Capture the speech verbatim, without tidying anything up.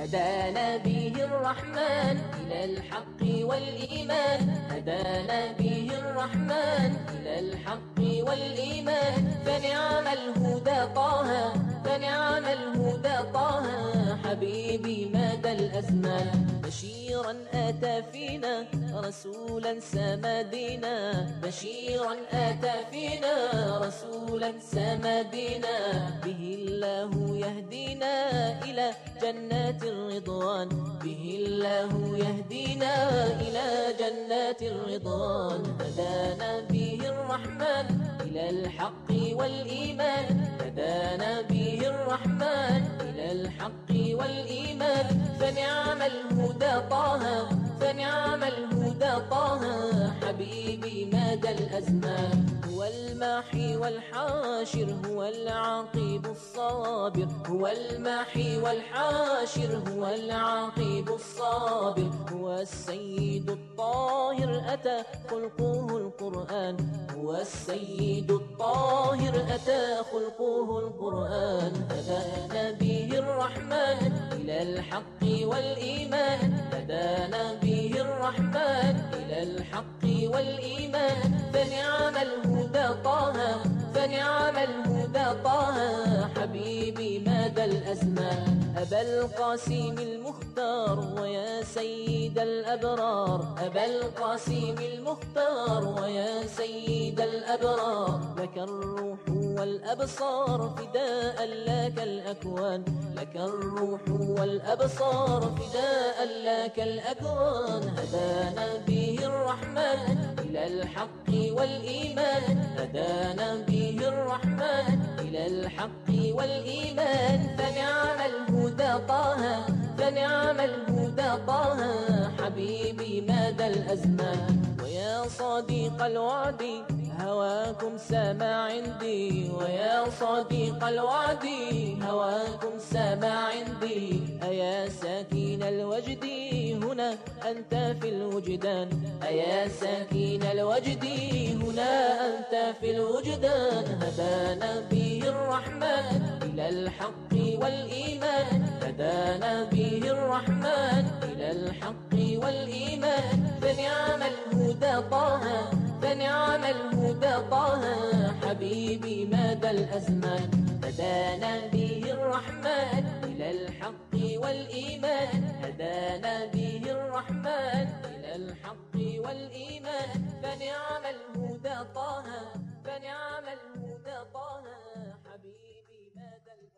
هدانا به الرحمن إلى الحق والإيمان هدانا به الرحمن إلى الحق والإيمان فنعم الهدى طه فنعم الهدى طه حبيبي مدى الأزمان بشيرا أتى فينا رسولا سمدنا بشيرا أتى فينا رسولا سمدنا به الله يهدينا إلى جنات الرضوان به الله يهدينا إلى جنات الرضوان هدانا به الرحمن إلى الحق والإيمان هدانا به الرحمن إلى الحق والإيمان فنعم الهدى طه فنعم الهدى طه حبيبي مدى الأزمان هو الماحي والحاشر هو العقيب الصابر هو الماحي والحاشر هو العقيب الصابر هو السيد الطاهر أتى خلقه القرآن هو السيد الطاهر أتى خلقه القرآن هدانا به الرحمن إلى الحق والإيمان هدانا به الرحمن إلى الحق والإيمان فنعم الهدى طه فنعم الهدى طه حبيبي مدى الأزمان أبا القاسم المختار ويا سيد الأبرار أبا القاسم المختار ويا سيد الأبرار لك الروح والأبصار فداء لك الأكوان لك الروح والأبصار فداء لك الأكوان هدانا به الرحمن إلى الحق والإيمان هدانا به الرحمن إلى الحق والإيمان فنعم الهدى طه فنعم الهدى طه حبيبي مدى الأزمان ويا صديق الوعد هواكم سما عندي ويا صديق الوعد هواكم سما عندي أيا ساكين الوجد هنا أنت في الوجدان أيا ساكين الوجد هنا أنت في الوجدان هدانا به الرحمن إلى الحق والإيمان هدانا به الرحمن إلى الحق والإيمان فنعم الهدى طه فنعم الهدى طه حبيبي مدى الأزمان هدانا به الرحمن إلى الحق والإيمان هدانا به الرحمن إلى الحق والإيمان فنعم الهدى طه فنعم الهدى